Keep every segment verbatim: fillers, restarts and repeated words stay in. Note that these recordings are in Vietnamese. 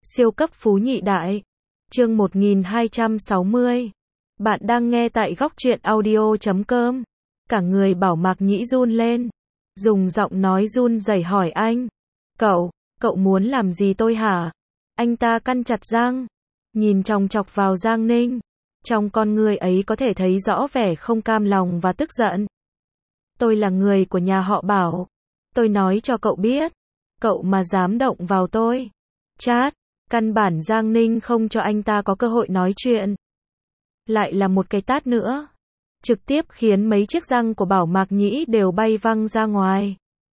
Siêu cấp phú nhị đại. Chương một nghìn hai trăm sáu mươi. Bạn đang nghe tại góc truyện audio chấm com. Cả người Bảo Mạc Nhĩ run lên. Dùng giọng nói run rẩy hỏi anh. Cậu, cậu muốn làm gì tôi hả? Anh ta căn chặt răng. Nhìn chòng chọc vào Giang Ninh. Trong con người ấy có thể thấy rõ vẻ không cam lòng và tức giận. Tôi là người của nhà họ Bảo. Tôi nói cho cậu biết. Cậu mà dám động vào tôi. Chát. Căn bản Giang Ninh không cho anh ta có cơ hội nói chuyện. Lại là một cái tát nữa. Trực tiếp khiến mấy chiếc răng của Bảo Mạc Nhĩ đều bay văng ra ngoài.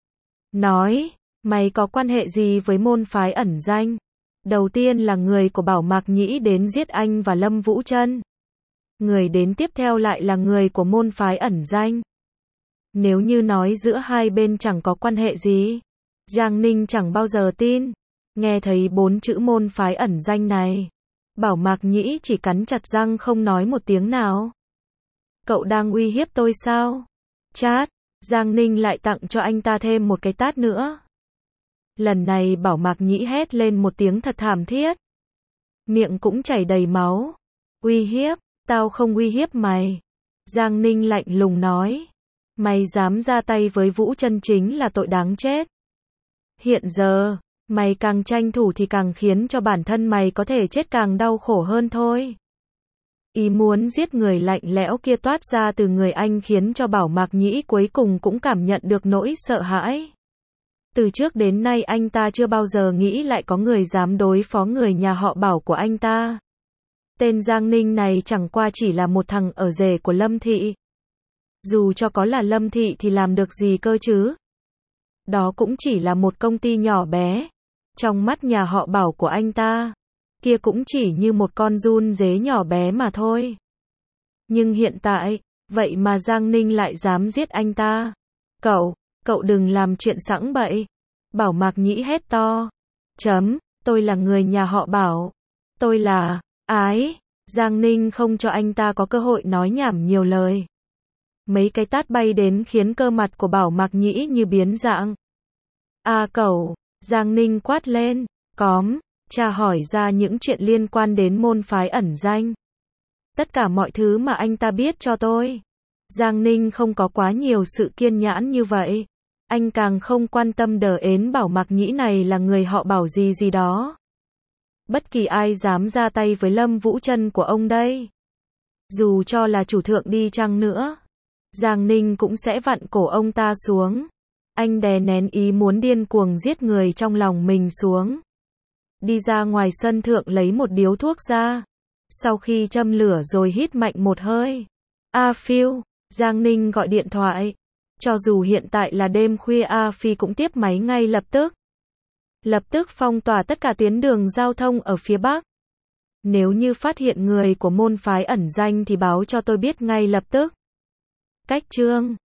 Nói, mày có quan hệ gì với môn phái ẩn danh? Đầu tiên là người của Bảo Mạc Nhĩ đến giết anh và Lâm Vũ Trân. Người đến tiếp theo lại là người của môn phái ẩn danh. Nếu như nói giữa hai bên chẳng có quan hệ gì, Giang Ninh chẳng bao giờ tin. Nghe thấy bốn chữ môn phái ẩn danh này, Bảo Mạc Nhĩ chỉ cắn chặt răng không nói một tiếng nào. Cậu đang uy hiếp tôi sao? Chát, Giang Ninh lại tặng cho anh ta thêm một cái tát nữa. Lần này Bảo Mạc Nhĩ hét lên một tiếng thật thảm thiết. Miệng cũng chảy đầy máu. Uy hiếp, tao không uy hiếp mày. Giang Ninh lạnh lùng nói. Mày dám ra tay với Vũ Trân chính là tội đáng chết. Hiện giờ, mày càng tranh thủ thì càng khiến cho bản thân mày có thể chết càng đau khổ hơn thôi. Ý muốn giết người lạnh lẽo kia toát ra từ người anh khiến cho Bảo Mạc Nhĩ cuối cùng cũng cảm nhận được nỗi sợ hãi. Từ trước đến nay anh ta chưa bao giờ nghĩ lại có người dám đối phó người nhà họ Bảo của anh ta. Tên Giang Ninh này chẳng qua chỉ là một thằng ở rể của Lâm Thị. Dù cho có là Lâm Thị thì làm được gì cơ chứ? Đó cũng chỉ là một công ty nhỏ bé. Trong mắt nhà họ Bảo của anh ta, kia cũng chỉ như một con giun dế nhỏ bé mà thôi. Nhưng hiện tại, vậy mà Giang Ninh lại dám giết anh ta. Cậu, cậu đừng làm chuyện sẵn bậy. Bảo Mạc Nhĩ hét to. Chấm, tôi là người nhà họ Bảo. Tôi là, ái. Giang Ninh không cho anh ta có cơ hội nói nhảm nhiều lời. Mấy cái tát bay đến khiến cơ mặt của Bảo Mạc Nhĩ như biến dạng. À cậu, Giang Ninh quát lên. Cóm, tra hỏi ra những chuyện liên quan đến môn phái ẩn danh. Tất cả mọi thứ mà anh ta biết cho tôi. Giang Ninh không có quá nhiều sự kiên nhẫn như vậy. Anh càng không quan tâm đờ ến Bảo Mạc Nhĩ này là người họ Bảo gì gì đó. Bất kỳ ai dám ra tay với Lâm Vũ Trân của ông đây. Dù cho là chủ thượng đi chăng nữa, Giang Ninh cũng sẽ vặn cổ ông ta xuống. Anh đè nén ý muốn điên cuồng giết người trong lòng mình xuống. Đi ra ngoài sân thượng lấy một điếu thuốc ra. Sau khi châm lửa rồi hít mạnh một hơi. A Phiêu, Giang Ninh gọi điện thoại. Cho dù hiện tại là đêm khuya A Phi cũng tiếp máy ngay lập tức. Lập tức phong tỏa tất cả tuyến đường giao thông ở phía Bắc. Nếu như phát hiện người của môn phái ẩn danh thì báo cho tôi biết ngay lập tức. Cách chương